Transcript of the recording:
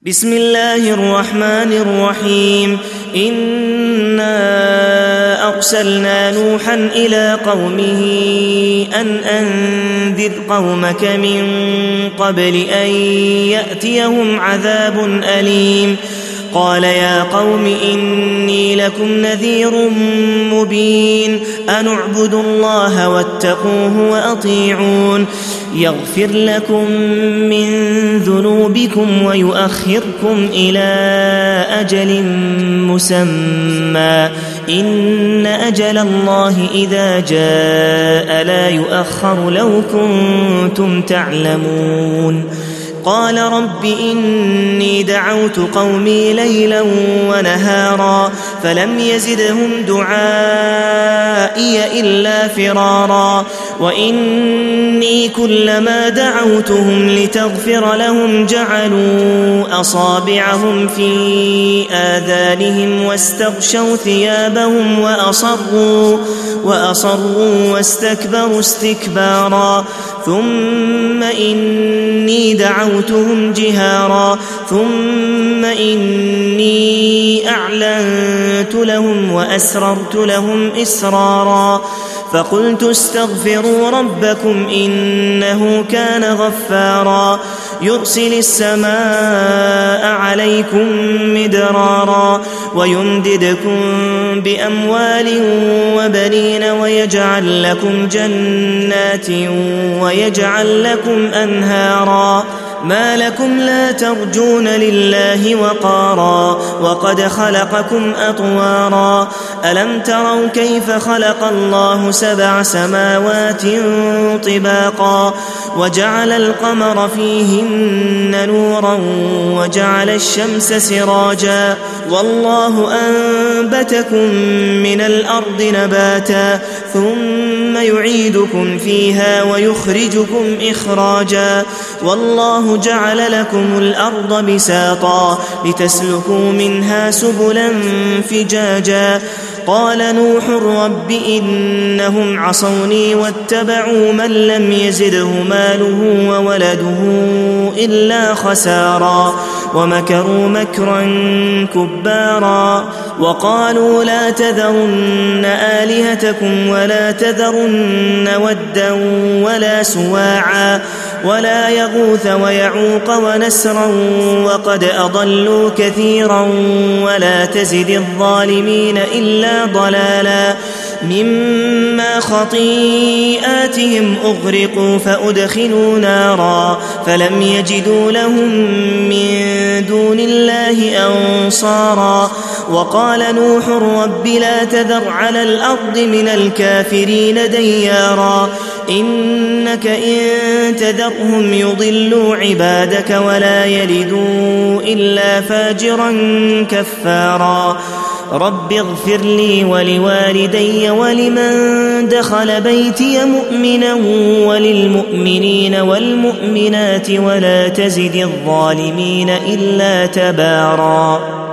بسم الله الرحمن الرحيم. إنا أرسلنا نوحا إلى قومه أن أنذر قومك من قبل أن يأتيهم عذاب أليم. قال يا قوم إني لكم نذير مبين. أن اعبدوا الله واتقوه وأطيعون يغفر لكم من ذنوبكم ويؤخركم إلى أجل مسمى إن أجل الله إذا جاء لا يؤخر لو كنتم تعلمون. قال رب إني دعوت قومي ليلا ونهارا فلم يزدهم دعائي إلا فرارا وإني كلما دعوتهم لتغفر لهم جعلوا أصابعهم في آذانهم واستغشوا ثيابهم وأصروا واستكبروا استكبارا ثم إني دعوتهم جهارا ثم إني أعلنت لهم وأسررت لهم إسرارا فقلت استغفروا ربكم إنه كان غفارا يرسل السماء عليكم مدرارا ويمددكم بأموال وبنين ويجعل لكم جنات ويجعل لكم أنهارا ما لكم لا ترجون لله وقارا وقد خلقكم أطوارا ألم تروا كيف خلق الله 7 سماوات طباقا وجعل القمر فيهن نورا وجعل الشمس سراجا والله أنبتكم من الأرض نباتا ثم يعيدكم فيها ويخرجكم إخراجا والله جعل لكم الأرض بساطا لتسلكوا منها سبلا فجاجا قال نوح رب إنهم عصوني واتبعوا من لم يزده ماله وولده إلا خسارا ومكروا مكرا كبارا وقالوا لا تذرن آلهتكم ولا تذرن ودا ولا سواعا ولا يغوث ويعوق ونسرا وقد أضلوا كثيرا ولا تزد الظالمين إلا ضلالا مما خطيئاتهم أغرقوا فأدخلوا نارا فلم يجدوا لهم من دون الله أنصارا وقال نوح رب لا تذر على الأرض من الكافرين ديارا إنك إن تذرهم يضلوا عبادك ولا يلدوا إلا فاجرا كفارا رب اغفر لي ولوالدي ولمن دخل بيتي مؤمنا وللمؤمنين والمؤمنات ولا تزد الظالمين إلا تبارا.